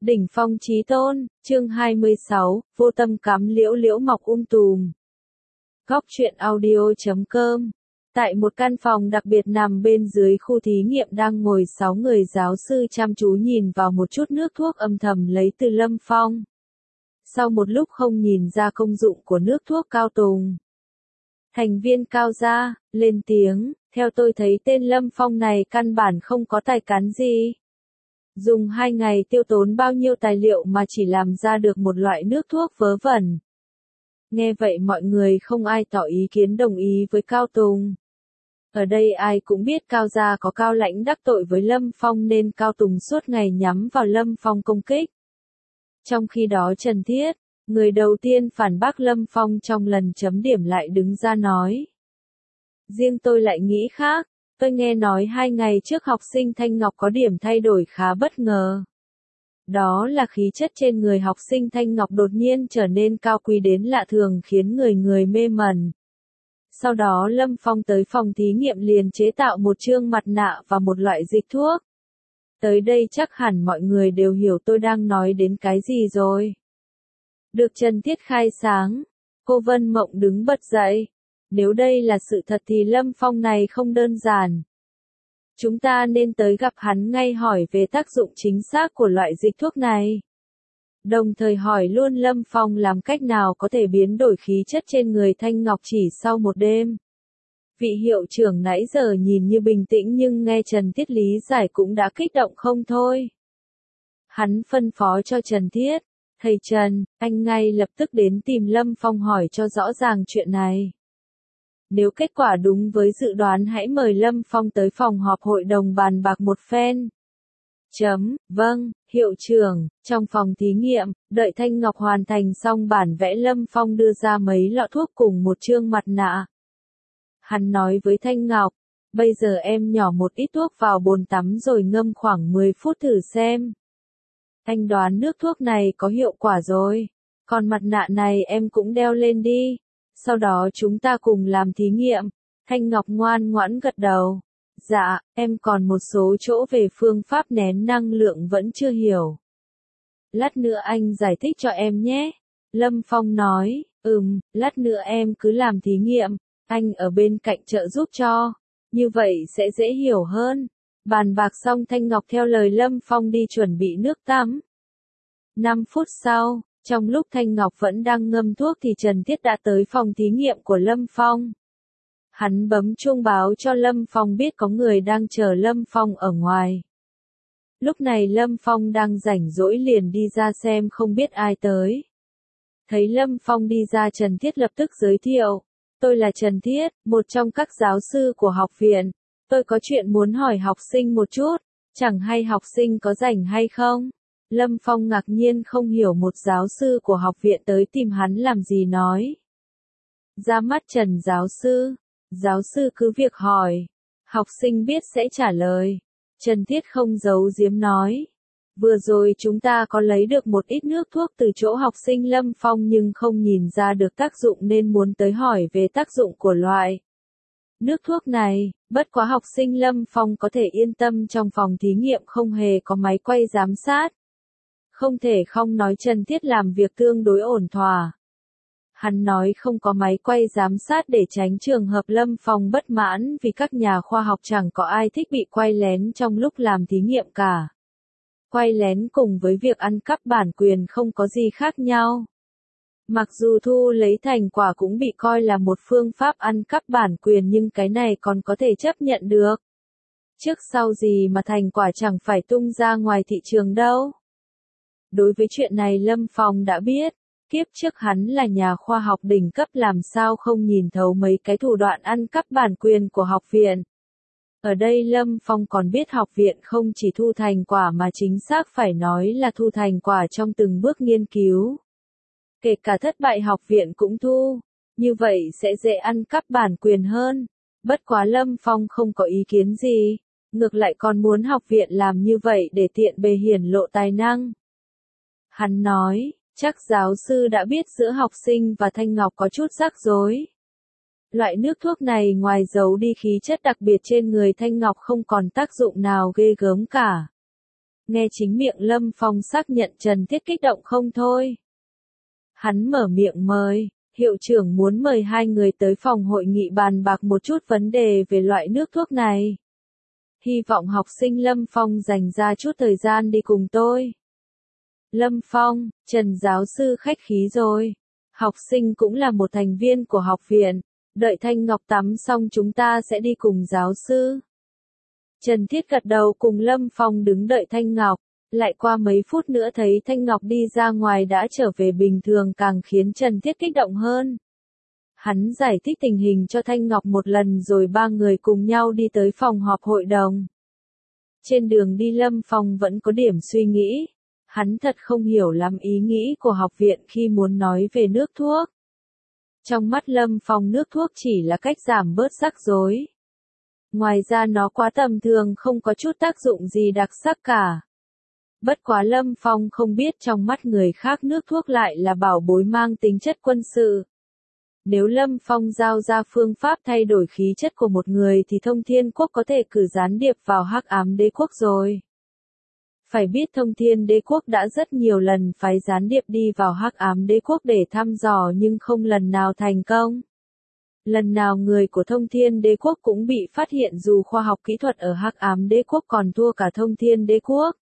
Đỉnh phong chí tôn, chương 26, vô tâm cắm liễu liễu mọc tùm. Góc truyện audio.com. Tại một căn phòng đặc biệt nằm bên dưới khu thí nghiệm đang ngồi 6 người giáo sư chăm chú nhìn vào một chút nước thuốc âm thầm lấy từ Lâm Phong. Sau một lúc không nhìn ra công dụng của nước thuốc Cao Tùng, thành viên Cao gia lên tiếng, theo tôi thấy tên Lâm Phong này căn bản không có tài cán gì. Dùng 2 ngày tiêu tốn bao nhiêu tài liệu mà chỉ làm ra được một loại nước thuốc vớ vẩn. Nghe vậy mọi người không ai tỏ ý kiến đồng ý với Cao Tùng. Ở đây ai cũng biết Cao gia có Cao Lãnh đắc tội với Lâm Phong nên Cao Tùng suốt ngày nhắm vào Lâm Phong công kích. Trong khi đó Trần Thiết, người đầu tiên phản bác Lâm Phong trong lần chấm điểm lại đứng ra nói. Riêng tôi lại nghĩ khác. Tôi nghe nói 2 ngày trước học sinh Thanh Ngọc có điểm thay đổi khá bất ngờ. Đó là khí chất trên người học sinh Thanh Ngọc đột nhiên trở nên cao quý đến lạ thường khiến người mê mẩn. Sau đó Lâm Phong tới phòng thí nghiệm liền chế tạo một chương mặt nạ và một loại dịch thuốc. Tới đây chắc hẳn mọi người đều hiểu tôi đang nói đến cái gì rồi. Được Trần Thiết khai sáng, cô Vân Mộng đứng bật dậy. Nếu đây là sự thật thì Lâm Phong này không đơn giản. Chúng ta nên tới gặp hắn ngay hỏi về tác dụng chính xác của loại dịch thuốc này. Đồng thời hỏi luôn Lâm Phong làm cách nào có thể biến đổi khí chất trên người Thanh Ngọc chỉ sau một đêm. Vị hiệu trưởng nãy giờ nhìn như bình tĩnh nhưng nghe Trần Thiết lý giải cũng đã kích động không thôi. Hắn phân phó cho Trần Thiết, thầy Trần, anh ngay lập tức đến tìm Lâm Phong hỏi cho rõ ràng chuyện này. Nếu kết quả đúng với dự đoán hãy mời Lâm Phong tới phòng họp hội đồng bàn bạc một phen. Vâng, hiệu trưởng, trong phòng thí nghiệm, đợi Thanh Ngọc hoàn thành xong bản vẽ Lâm Phong đưa ra mấy lọ thuốc cùng một chương mặt nạ. Hắn nói với Thanh Ngọc, bây giờ em nhỏ một ít thuốc vào bồn tắm rồi ngâm khoảng 10 phút thử xem. Anh đoán nước thuốc này có hiệu quả rồi, còn mặt nạ này em cũng đeo lên đi. Sau đó chúng ta cùng làm thí nghiệm. Thanh Ngọc ngoan ngoãn gật đầu. Dạ, em còn một số chỗ về phương pháp nén năng lượng vẫn chưa hiểu. Lát nữa anh giải thích cho em nhé. Lâm Phong nói, lát nữa em cứ làm thí nghiệm, anh ở bên cạnh trợ giúp cho. Như vậy sẽ dễ hiểu hơn. Bàn bạc xong Thanh Ngọc theo lời Lâm Phong đi chuẩn bị nước tắm. 5 phút sau. Trong lúc Thanh Ngọc vẫn đang ngâm thuốc thì Trần Thiết đã tới phòng thí nghiệm của Lâm Phong. Hắn bấm chuông báo cho Lâm Phong biết có người đang chờ Lâm Phong ở ngoài. Lúc này Lâm Phong đang rảnh rỗi liền đi ra xem không biết ai tới. Thấy Lâm Phong đi ra Trần Thiết lập tức giới thiệu. Tôi là Trần Thiết, một trong các giáo sư của học viện. Tôi có chuyện muốn hỏi học sinh một chút, chẳng hay học sinh có rảnh hay không? Lâm Phong ngạc nhiên không hiểu một giáo sư của học viện tới tìm hắn làm gì nói. Ra mắt Trần giáo sư cứ việc hỏi. Học sinh biết sẽ trả lời. Trần Thiết không giấu giếm nói. Vừa rồi chúng ta có lấy được một ít nước thuốc từ chỗ học sinh Lâm Phong nhưng không nhìn ra được tác dụng nên muốn tới hỏi về tác dụng của loại nước thuốc này. Bất quá học sinh Lâm Phong có thể yên tâm trong phòng thí nghiệm không hề có máy quay giám sát. Không thể không nói Trần Thiết làm việc tương đối ổn thỏa. Hắn nói không có máy quay giám sát để tránh trường hợp Lâm Phong bất mãn vì các nhà khoa học chẳng có ai thích bị quay lén trong lúc làm thí nghiệm cả. Quay lén cùng với việc ăn cắp bản quyền không có gì khác nhau. Mặc dù thu lấy thành quả cũng bị coi là một phương pháp ăn cắp bản quyền nhưng cái này còn có thể chấp nhận được. Trước sau gì mà thành quả chẳng phải tung ra ngoài thị trường đâu. Đối với chuyện này Lâm Phong đã biết, kiếp trước hắn là nhà khoa học đỉnh cấp làm sao không nhìn thấu mấy cái thủ đoạn ăn cắp bản quyền của học viện. Ở đây Lâm Phong còn biết học viện không chỉ thu thành quả mà chính xác phải nói là thu thành quả trong từng bước nghiên cứu. Kể cả thất bại học viện cũng thu, như vậy sẽ dễ ăn cắp bản quyền hơn. Bất quá Lâm Phong không có ý kiến gì, ngược lại còn muốn học viện làm như vậy để tiện bề hiển lộ tài năng. Hắn nói, chắc giáo sư đã biết giữa học sinh và Thanh Ngọc có chút rắc rối. Loại nước thuốc này ngoài giấu đi khí chất đặc biệt trên người Thanh Ngọc không còn tác dụng nào ghê gớm cả. Nghe chính miệng Lâm Phong xác nhận Trần Thiết kích động không thôi. Hắn mở miệng mời, hiệu trưởng muốn mời hai người tới phòng hội nghị bàn bạc một chút vấn đề về loại nước thuốc này. Hy vọng học sinh Lâm Phong dành ra chút thời gian đi cùng tôi. Lâm Phong, Trần giáo sư khách khí rồi. Học sinh cũng là một thành viên của học viện. Đợi Thanh Ngọc tắm xong chúng ta sẽ đi cùng giáo sư. Trần Thiết gật đầu cùng Lâm Phong đứng đợi Thanh Ngọc. Lại qua mấy phút nữa thấy Thanh Ngọc đi ra ngoài đã trở về bình thường càng khiến Trần Thiết kích động hơn. Hắn giải thích tình hình cho Thanh Ngọc một lần rồi ba người cùng nhau đi tới phòng họp hội đồng. Trên đường đi Lâm Phong vẫn có điểm suy nghĩ. Hắn thật không hiểu lắm ý nghĩ của học viện khi muốn nói về nước thuốc. Trong mắt Lâm Phong nước thuốc chỉ là cách giảm bớt rắc rối. Ngoài ra nó quá tầm thường không có chút tác dụng gì đặc sắc cả. Bất quá Lâm Phong không biết trong mắt người khác nước thuốc lại là bảo bối mang tính chất quân sự. Nếu Lâm Phong giao ra phương pháp thay đổi khí chất của một người thì Thông Thiên Quốc có thể cử gián điệp vào Hắc Ám Đế Quốc rồi. Phải biết Thông Thiên Đế Quốc đã rất nhiều lần phái gián điệp đi vào Hắc Ám Đế Quốc để thăm dò nhưng không lần nào thành công. Lần nào người của Thông Thiên Đế Quốc cũng bị phát hiện dù khoa học kỹ thuật ở Hắc Ám Đế Quốc còn thua cả Thông Thiên Đế Quốc.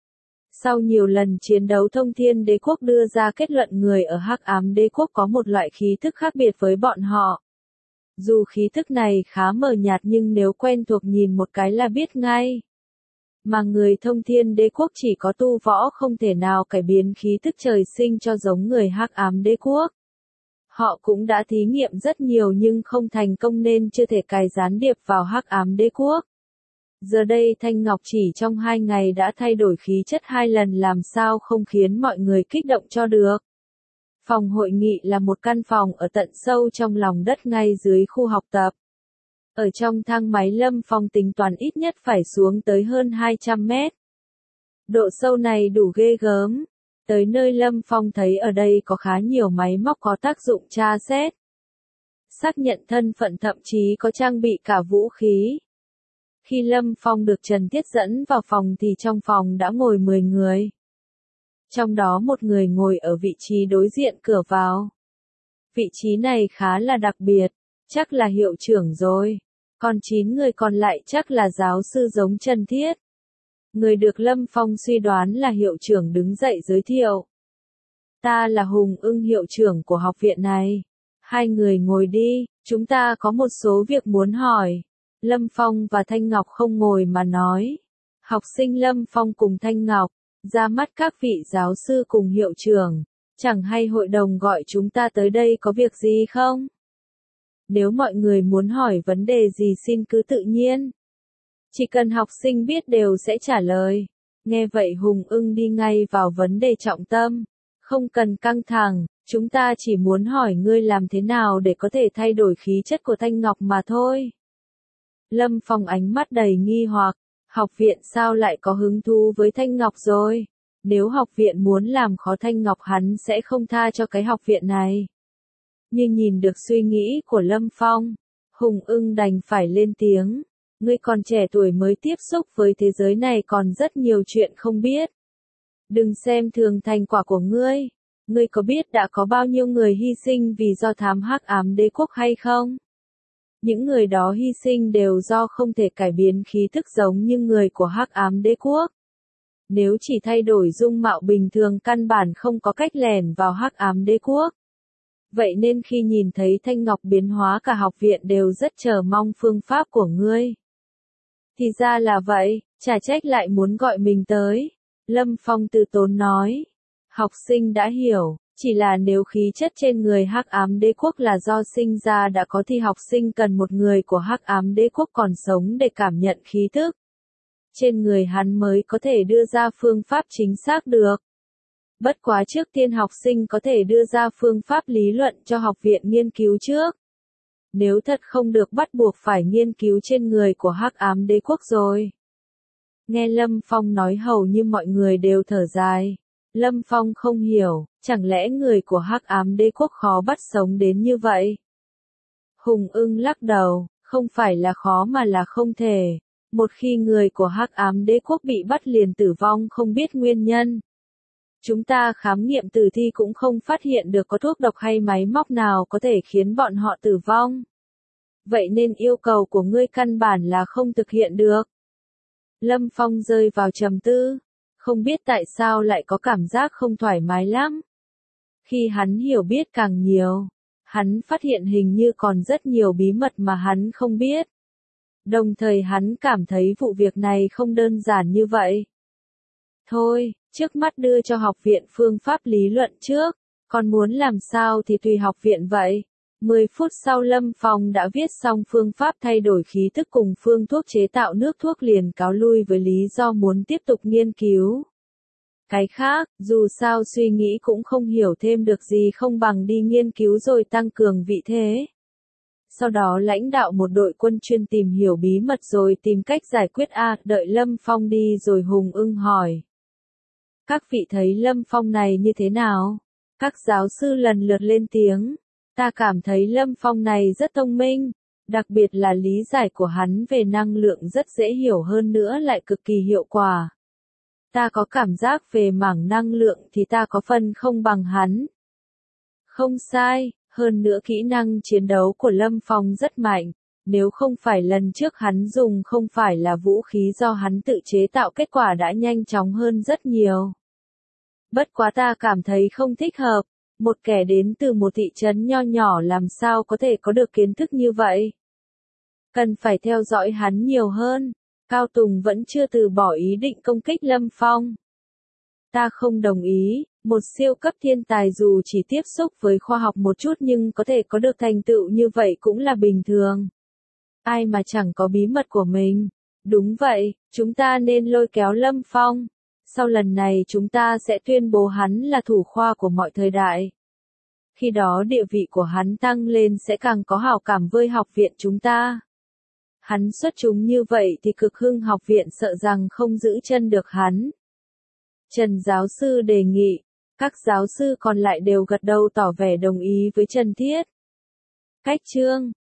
Sau nhiều lần chiến đấu Thông Thiên Đế Quốc đưa ra kết luận người ở Hắc Ám Đế Quốc có một loại khí thức khác biệt với bọn họ. Dù khí thức này khá mờ nhạt nhưng nếu quen thuộc nhìn một cái là biết ngay. Mà người Thông Thiên Đế Quốc chỉ có tu võ không thể nào cải biến khí thức trời sinh cho giống người Hắc Ám Đế Quốc. Họ cũng đã thí nghiệm rất nhiều nhưng không thành công nên chưa thể cài gián điệp vào Hắc Ám Đế Quốc. Giờ đây Thanh Ngọc chỉ trong 2 ngày đã thay đổi khí chất 2 lần làm sao không khiến mọi người kích động cho được. Phòng hội nghị là một căn phòng ở tận sâu trong lòng đất ngay dưới khu học tập. Ở trong thang máy Lâm Phong tính toán ít nhất phải xuống tới hơn 200 mét. Độ sâu này đủ ghê gớm. Tới nơi Lâm Phong thấy ở đây có khá nhiều máy móc có tác dụng tra xét. Xác nhận thân phận thậm chí có trang bị cả vũ khí. Khi Lâm Phong được Trần Thiết dẫn vào phòng thì trong phòng đã ngồi 10 người. Trong đó một người ngồi ở vị trí đối diện cửa vào. Vị trí này khá là đặc biệt, chắc là hiệu trưởng rồi. Còn 9 người còn lại chắc là giáo sư giống Trần Thiết. Người được Lâm Phong suy đoán là hiệu trưởng đứng dậy giới thiệu. Ta là Hùng Ưng hiệu trưởng của học viện này. Hai người ngồi đi, chúng ta có một số việc muốn hỏi. Lâm Phong và Thanh Ngọc không ngồi mà nói. Học sinh Lâm Phong cùng Thanh Ngọc, ra mắt các vị giáo sư cùng hiệu trưởng. Chẳng hay hội đồng gọi chúng ta tới đây có việc gì không? Nếu mọi người muốn hỏi vấn đề gì xin cứ tự nhiên. Chỉ cần học sinh biết đều sẽ trả lời. Nghe vậy Hùng Ưng đi ngay vào vấn đề trọng tâm. Không cần căng thẳng, chúng ta chỉ muốn hỏi ngươi làm thế nào để có thể thay đổi khí chất của Thanh Ngọc mà thôi. Lâm Phong ánh mắt đầy nghi hoặc, học viện sao lại có hứng thú với Thanh Ngọc rồi? Nếu học viện muốn làm khó Thanh Ngọc hắn sẽ không tha cho cái học viện này. Nhưng nhìn được suy nghĩ của Lâm Phong, Hùng Ưng đành phải lên tiếng. Ngươi còn trẻ tuổi mới tiếp xúc với thế giới này còn rất nhiều chuyện không biết. Đừng xem thường thành quả của ngươi. Ngươi có biết đã có bao nhiêu người hy sinh vì do thám Hắc Ám Đế Quốc hay không? Những người đó hy sinh đều do không thể cải biến khí thức giống như người của Hắc Ám Đế Quốc. Nếu chỉ thay đổi dung mạo bình thường căn bản không có cách lẻn vào Hắc Ám Đế Quốc. Vậy nên khi nhìn thấy Thanh Ngọc biến hóa cả học viện đều rất chờ mong phương pháp của ngươi. Thì ra là vậy, chả trách lại muốn gọi mình tới. Lâm Phong từ tốn nói. Học sinh đã hiểu, chỉ là nếu khí chất trên người Hắc Ám Đế Quốc là do sinh ra đã có thì học sinh cần một người của Hắc Ám Đế Quốc còn sống để cảm nhận khí thức. Trên người hắn mới có thể đưa ra phương pháp chính xác được. Bất quá trước tiên học sinh có thể đưa ra phương pháp lý luận cho học viện nghiên cứu trước. Nếu thật không được bắt buộc phải nghiên cứu trên người của Hắc Ám Đế Quốc rồi. Nghe Lâm Phong nói hầu như mọi người đều thở dài. Lâm Phong không hiểu, chẳng lẽ người của Hắc Ám Đế Quốc khó bắt sống đến như vậy? Hùng Ưng lắc đầu, không phải là khó mà là không thể. Một khi người của Hắc Ám Đế quốc bị bắt liền tử vong không biết nguyên nhân. Chúng ta khám nghiệm tử thi cũng không phát hiện được có thuốc độc hay máy móc nào có thể khiến bọn họ tử vong. Vậy nên yêu cầu của ngươi căn bản là không thực hiện được. Lâm Phong rơi vào trầm tư, không biết tại sao lại có cảm giác không thoải mái lắm. Khi hắn hiểu biết càng nhiều, hắn phát hiện hình như còn rất nhiều bí mật mà hắn không biết. Đồng thời hắn cảm thấy vụ việc này không đơn giản như vậy. Thôi, trước mắt đưa cho học viện phương pháp lý luận trước, còn muốn làm sao thì tùy học viện vậy. 10 phút sau Lâm Phong đã viết xong phương pháp thay đổi khí thức cùng phương thuốc chế tạo nước thuốc liền cáo lui với lý do muốn tiếp tục nghiên cứu. Cái khác, dù sao suy nghĩ cũng không hiểu thêm được gì không bằng đi nghiên cứu rồi tăng cường vị thế. Sau đó lãnh đạo một đội quân chuyên tìm hiểu bí mật rồi tìm cách giải quyết đợi Lâm Phong đi rồi Hùng Ưng hỏi. Các vị thấy Lâm Phong này như thế nào? Các giáo sư lần lượt lên tiếng. Ta cảm thấy Lâm Phong này rất thông minh, đặc biệt là lý giải của hắn về năng lượng rất dễ hiểu hơn nữa lại cực kỳ hiệu quả. Ta có cảm giác về mảng năng lượng thì ta có phần không bằng hắn. Không sai, hơn nữa kỹ năng chiến đấu của Lâm Phong rất mạnh, nếu không phải lần trước hắn dùng không phải là vũ khí do hắn tự chế tạo kết quả đã nhanh chóng hơn rất nhiều. Bất quá ta cảm thấy không thích hợp. Một kẻ đến từ một thị trấn nho nhỏ làm sao có thể có được kiến thức như vậy? Cần phải theo dõi hắn nhiều hơn. Cao Tùng vẫn chưa từ bỏ ý định công kích Lâm Phong. Ta không đồng ý, một siêu cấp thiên tài dù chỉ tiếp xúc với khoa học một chút nhưng có thể có được thành tựu như vậy cũng là bình thường. Ai mà chẳng có bí mật của mình. Đúng vậy, chúng ta nên lôi kéo Lâm Phong. Sau lần này chúng ta sẽ tuyên bố hắn là thủ khoa của mọi thời đại. Khi đó địa vị của hắn tăng lên sẽ càng có hảo cảm với học viện chúng ta. Hắn xuất chúng như vậy thì Cực Hưng học viện sợ rằng không giữ chân được hắn. Trần giáo sư đề nghị, các giáo sư còn lại đều gật đầu tỏ vẻ đồng ý với Trần Thiết. Cách chương